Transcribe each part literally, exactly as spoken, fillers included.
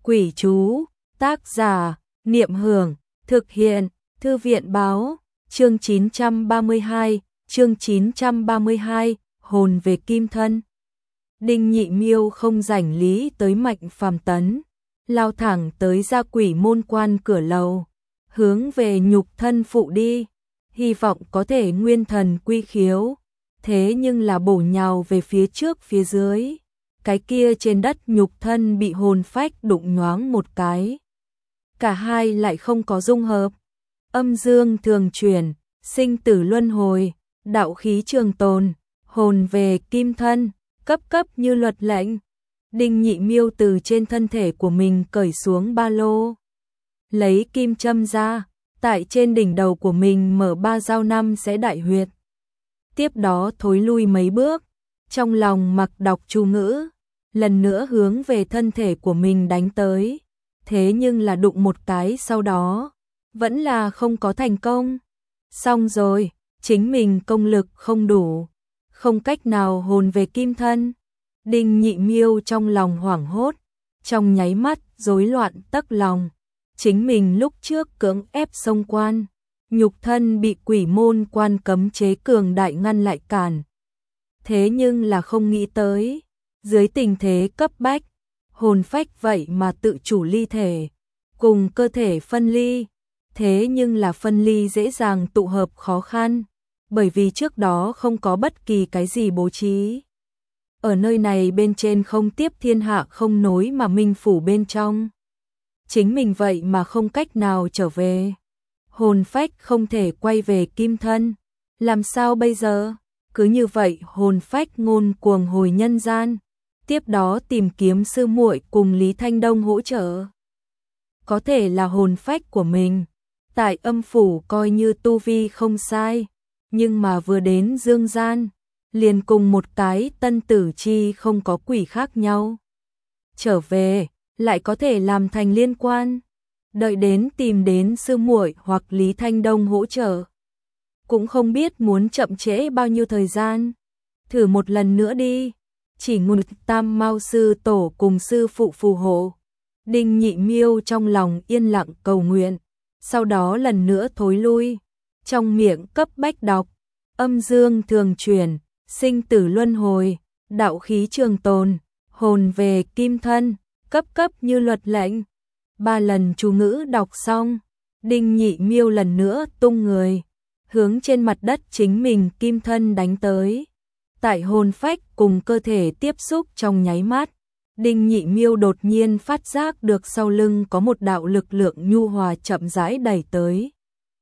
Quỷ chú, tác giả, Niệm Hưởng, thực hiện, Thư viện báo, chương chín trăm ba mươi hai, chương chín trăm ba mươi hai, hồn về kim thân. Đinh Nhị Miêu không rảnh lý tới Mạnh Phàm Tấn, lao thẳng tới gia quỷ môn quan cửa lầu, hướng về nhục thân phụ đi, hy vọng có thể nguyên thần quy khiếu, thế nhưng là bổ nhào về phía trước phía dưới. Cái kia trên đất nhục thân bị hồn phách đụng nhoáng một cái. Cả hai lại không có dung hợp. Âm dương thường chuyển, sinh tử luân hồi, đạo khí trường tồn, hồn về kim thân, cấp cấp như luật lệnh. Đinh Nhị Miêu từ trên thân thể của mình cởi xuống ba lô. Lấy kim châm ra, tại trên đỉnh đầu của mình mở ba dao năm sẽ đại huyệt. Tiếp đó thối lui mấy bước, trong lòng mặc đọc chú ngữ, lần nữa hướng về thân thể của mình đánh tới. Thế nhưng là đụng một cái sau đó, vẫn là không có thành công. Xong rồi, chính mình công lực không đủ, không cách nào hồn về kim thân. Đinh Nhị Miêu trong lòng hoảng hốt, trong nháy mắt rối loạn tấc lòng. Chính mình lúc trước cưỡng ép xông quan, nhục thân bị quỷ môn quan cấm chế cường đại ngăn lại cản. Thế nhưng là không nghĩ tới, dưới tình thế cấp bách, hồn phách vậy mà tự chủ ly thể, cùng cơ thể phân ly. Thế nhưng là phân ly dễ dàng tụ hợp khó khăn, bởi vì trước đó không có bất kỳ cái gì bố trí. Ở nơi này bên trên không tiếp thiên hạ không nối mà minh phủ bên trong. Chính mình vậy mà không cách nào trở về. Hồn phách không thể quay về kim thân. Làm sao bây giờ? Cứ như vậy hồn phách ngôn cuồng hồi nhân gian. Tiếp đó tìm kiếm sư muội cùng Lý Thanh Đông hỗ trợ. Có thể là hồn phách của mình. Tại âm phủ coi như tu vi không sai. Nhưng mà vừa đến dương gian, liền cùng một cái tân tử chi không có quỷ khác nhau. Trở về, lại có thể làm thành liên quan. Đợi đến tìm đến sư muội hoặc Lý Thanh Đông hỗ trợ. Cũng không biết muốn chậm trễ bao nhiêu thời gian. Thử một lần nữa đi. Chỉ ngụt tam mao sư tổ cùng sư phụ phù hộ. Đinh Nhị Miêu trong lòng yên lặng cầu nguyện. Sau đó lần nữa thối lui. Trong miệng cấp bách đọc. Âm dương thường chuyển, sinh tử luân hồi, đạo khí trường tồn, hồn về kim thân, cấp cấp như luật lệnh. Ba lần chú ngữ đọc xong, Đinh Nhị Miêu lần nữa tung người, hướng trên mặt đất chính mình kim thân đánh tới. Tại hồn phách cùng cơ thể tiếp xúc trong nháy mắt, Đinh Nhị Miêu đột nhiên phát giác được sau lưng có một đạo lực lượng nhu hòa chậm rãi đẩy tới.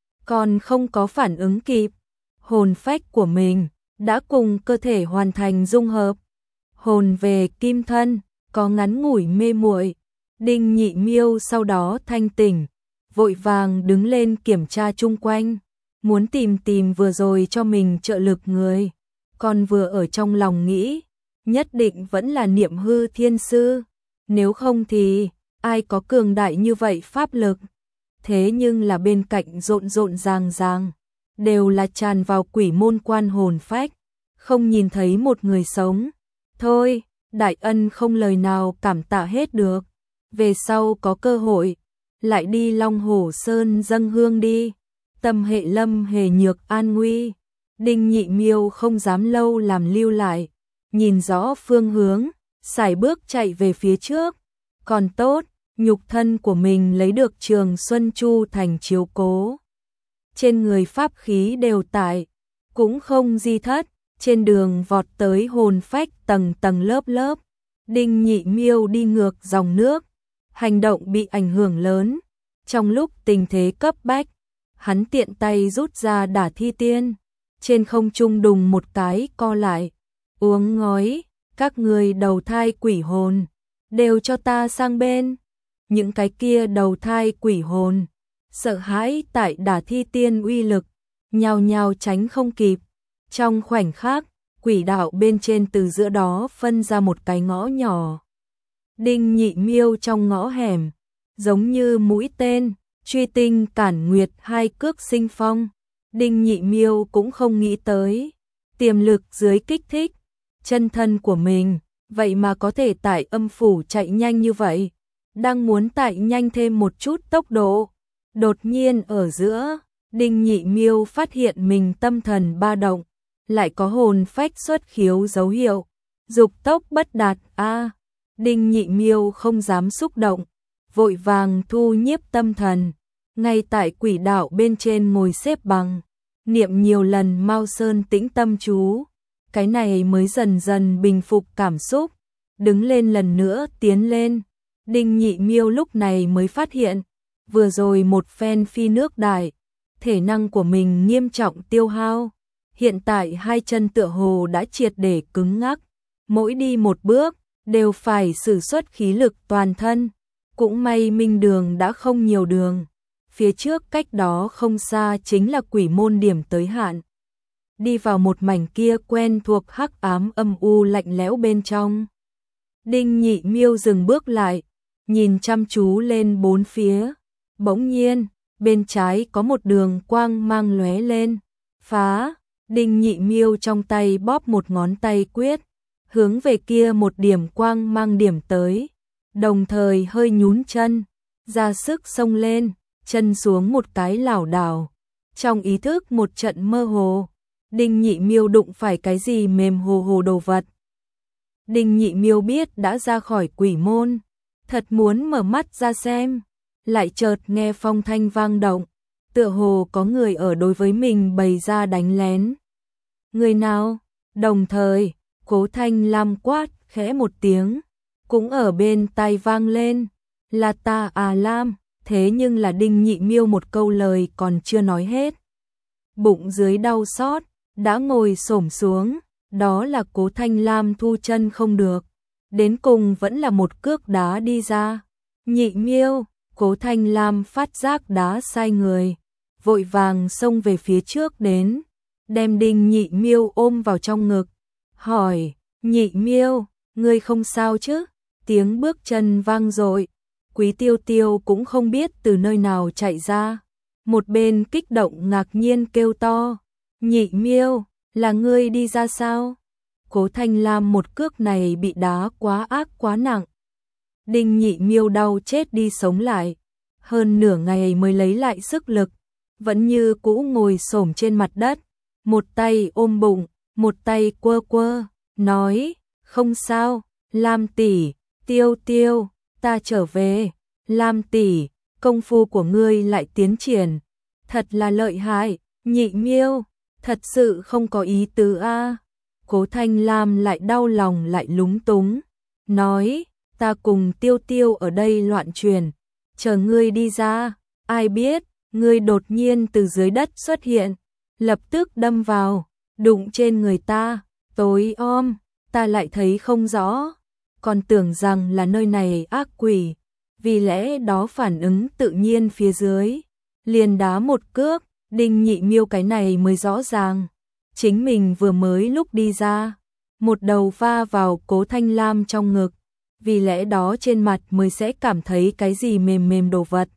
Còn không có phản ứng kịp, hồn phách của mình đã cùng cơ thể hoàn thành dung hợp. Hồn về kim thân, có ngắn ngủi mê muội. Đinh Nhị Miêu sau đó thanh tỉnh, vội vàng đứng lên kiểm tra chung quanh, muốn tìm tìm vừa rồi cho mình trợ lực người. Còn vừa ở trong lòng nghĩ, nhất định vẫn là Niệm Hư Thiên Sư, nếu không thì ai có cường đại như vậy pháp lực. Thế nhưng là bên cạnh rộn rộn ràng ràng, đều là tràn vào quỷ môn quan hồn phách, không nhìn thấy một người sống. Thôi, đại ân không lời nào cảm tạ hết được. Về sau có cơ hội, lại đi Long Hổ Sơn dâng hương đi. Tâm hệ lâm hề nhược an nguy. Đinh Nhị Miêu không dám lâu làm lưu lại, nhìn rõ phương hướng, sải bước chạy về phía trước. Còn tốt, nhục thân của mình lấy được Trường Xuân Chu thành chiếu cố. Trên người pháp khí đều tại, cũng không di thất. Trên đường vọt tới hồn phách tầng tầng lớp lớp. Đinh Nhị Miêu đi ngược dòng nước, hành động bị ảnh hưởng lớn. Trong lúc tình thế cấp bách, hắn tiện tay rút ra Đả Thi Tiên, trên không trung đùng một cái co lại, uống ngói, các người đầu thai quỷ hồn, đều cho ta sang bên. Những cái kia đầu thai quỷ hồn, sợ hãi tại Đả Thi Tiên uy lực, nhào nhào tránh không kịp. Trong khoảnh khắc, quỷ đạo bên trên từ giữa đó phân ra một cái ngõ nhỏ. Đinh Nhị Miêu trong ngõ hẻm, giống như mũi tên, truy tinh cản nguyệt hai cước sinh phong. Đinh Nhị Miêu cũng không nghĩ tới, tiềm lực dưới kích thích, chân thân của mình, vậy mà có thể tại âm phủ chạy nhanh như vậy. đang muốn tải nhanh thêm một chút tốc độ. Đột nhiên ở giữa, Đinh Nhị Miêu phát hiện mình tâm thần ba động, lại có hồn phách xuất khiếu dấu hiệu, dục tốc bất đạt a. À, Đinh Nhị Miêu không dám xúc động, vội vàng thu nhiếp tâm thần, ngay tại quỷ đạo bên trên ngồi xếp bằng, niệm nhiều lần Mao Sơn tĩnh tâm chú, cái này mới dần dần bình phục cảm xúc, đứng lên lần nữa tiến lên. Đinh Nhị Miêu lúc này mới phát hiện, vừa rồi một phen phi nước đại, thể năng của mình nghiêm trọng tiêu hao, hiện tại hai chân tựa hồ đã triệt để cứng ngắc, mỗi đi một bước đều phải sử xuất khí lực toàn thân, cũng may minh đường đã không nhiều đường, phía trước cách đó không xa chính là quỷ môn điểm tới hạn. Đi vào một mảnh kia quen thuộc hắc ám âm u lạnh lẽo bên trong. Đinh Nhị Miêu dừng bước lại, nhìn chăm chú lên bốn phía, bỗng nhiên, bên trái có một đường quang mang lóe lên, phá, Đinh Nhị Miêu trong tay bóp một ngón tay quyết, hướng về kia một điểm quang mang điểm tới, đồng thời hơi nhún chân, ra sức xông lên, chân xuống một cái lảo đảo, trong ý thức một trận mơ hồ, Đinh Nhị Miêu đụng phải cái gì mềm hồ hồ đồ vật. Đinh Nhị Miêu biết đã ra khỏi quỷ môn, thật muốn mở mắt ra xem, lại chợt nghe phong thanh vang động, tựa hồ có người ở đối với mình bày ra đánh lén. Người nào? Đồng thời, Cố Thanh Lam quát khẽ một tiếng, cũng ở bên tai vang lên, là ta à Lam, thế nhưng là Đinh Nhị Miêu một câu lời còn chưa nói hết. Bụng dưới đau xót, đã ngồi xổm xuống, đó là Cố Thanh Lam thu chân không được, đến cùng vẫn là một cước đá đi ra. Nhị Miêu, Cố Thanh Lam phát giác đá sai người, vội vàng xông về phía trước đến, đem Đinh Nhị Miêu ôm vào trong ngực, hỏi, Nhị Miêu, ngươi không sao chứ? Tiếng bước chân vang dội, Quý Tiêu Tiêu cũng không biết từ nơi nào chạy ra, một bên kích động ngạc nhiên kêu to, Nhị Miêu, là ngươi đi ra sao? Cố Thanh Lam một cước này bị đá quá ác quá nặng. Đinh Nhị Miêu đau chết đi sống lại, hơn nửa ngày mới lấy lại sức lực, vẫn như cũ ngồi xổm trên mặt đất, một tay ôm bụng, một tay quơ quơ, nói, không sao, Lam tỷ, Tiêu Tiêu, ta trở về, Lam tỷ, công phu của ngươi lại tiến triển, thật là lợi hại, Nhị Miêu, thật sự không có ý tứ a. Cố Thanh Lam lại đau lòng lại lúng túng, nói, ta cùng Tiêu Tiêu ở đây loạn truyền, chờ ngươi đi ra, ai biết, ngươi đột nhiên từ dưới đất xuất hiện, lập tức đâm vào, đụng trên người ta, tối om, ta lại thấy không rõ, còn tưởng rằng là nơi này ác quỷ, vì lẽ đó phản ứng tự nhiên phía dưới, liền đá một cước. Đinh Nhị Miêu cái này mới rõ ràng, chính mình vừa mới lúc đi ra, một đầu va vào Cố Thanh Lam trong ngực, vì lẽ đó trên mặt mới sẽ cảm thấy cái gì mềm mềm đồ vật.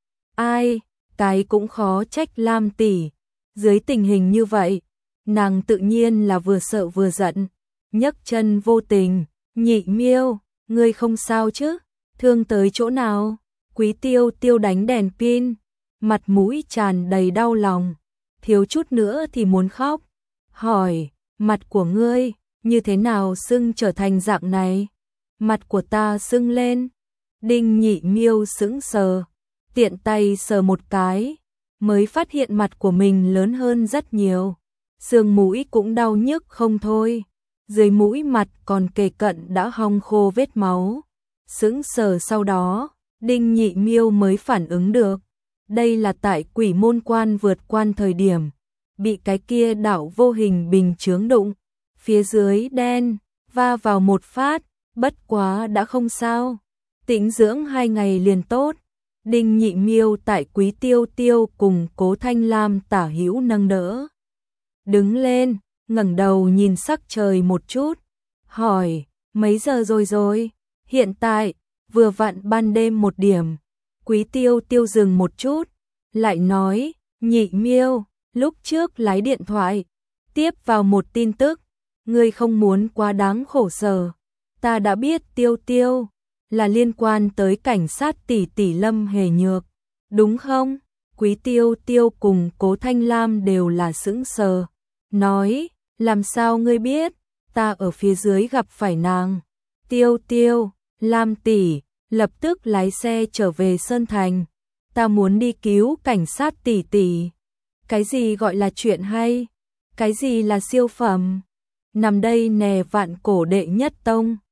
Ai, cái cũng khó trách Lam tỷ, dưới tình hình như vậy, nàng tự nhiên là vừa sợ vừa giận, nhấc chân vô tình, Nhị Miêu, ngươi không sao chứ, thương tới chỗ nào? Quý Tiêu Tiêu đánh đèn pin, mặt mũi tràn đầy đau lòng, thiếu chút nữa thì muốn khóc, hỏi, mặt của ngươi, như thế nào sưng trở thành dạng này? Mặt của ta sưng lên, Đinh Nhị Miêu sững sờ, tiện tay sờ một cái, mới phát hiện mặt của mình lớn hơn rất nhiều, xương mũi cũng đau nhức không thôi, dưới mũi mặt còn kề cận đã hong khô vết máu, sững sờ sau đó, Đinh Nhị Miêu mới phản ứng được. Đây là tại quỷ môn quan vượt quan thời điểm, bị cái kia đạo vô hình bình chướng đụng, phía dưới đen, va vào một phát, bất quá đã không sao, tĩnh dưỡng hai ngày liền tốt. Đinh Nhị Miêu tại Quý Tiêu Tiêu cùng Cố Thanh Lam tả hữu nâng đỡ. Đứng lên, ngẩng đầu nhìn sắc trời một chút, hỏi, mấy giờ rồi rồi? Hiện tại, vừa vặn ban đêm một điểm. Quý Tiêu Tiêu dừng một chút, lại nói, Nhị Miêu, lúc trước lái điện thoại, tiếp vào một tin tức, ngươi không muốn quá đáng khổ sở, ta đã biết Tiêu Tiêu, là liên quan tới cảnh sát tỷ tỷ Lâm Hề Nhược, đúng không? Quý Tiêu Tiêu cùng Cố Thanh Lam đều là sững sờ, nói, làm sao ngươi biết, ta ở phía dưới gặp phải nàng. Tiêu Tiêu, Lam tỷ, lập tức lái xe trở về Sơn Thành, ta muốn đi cứu cảnh sát tỷ tỷ. Cái gì gọi là chuyện hay? Cái gì là siêu phẩm? Nằm đây nè vạn cổ đệ nhất tông.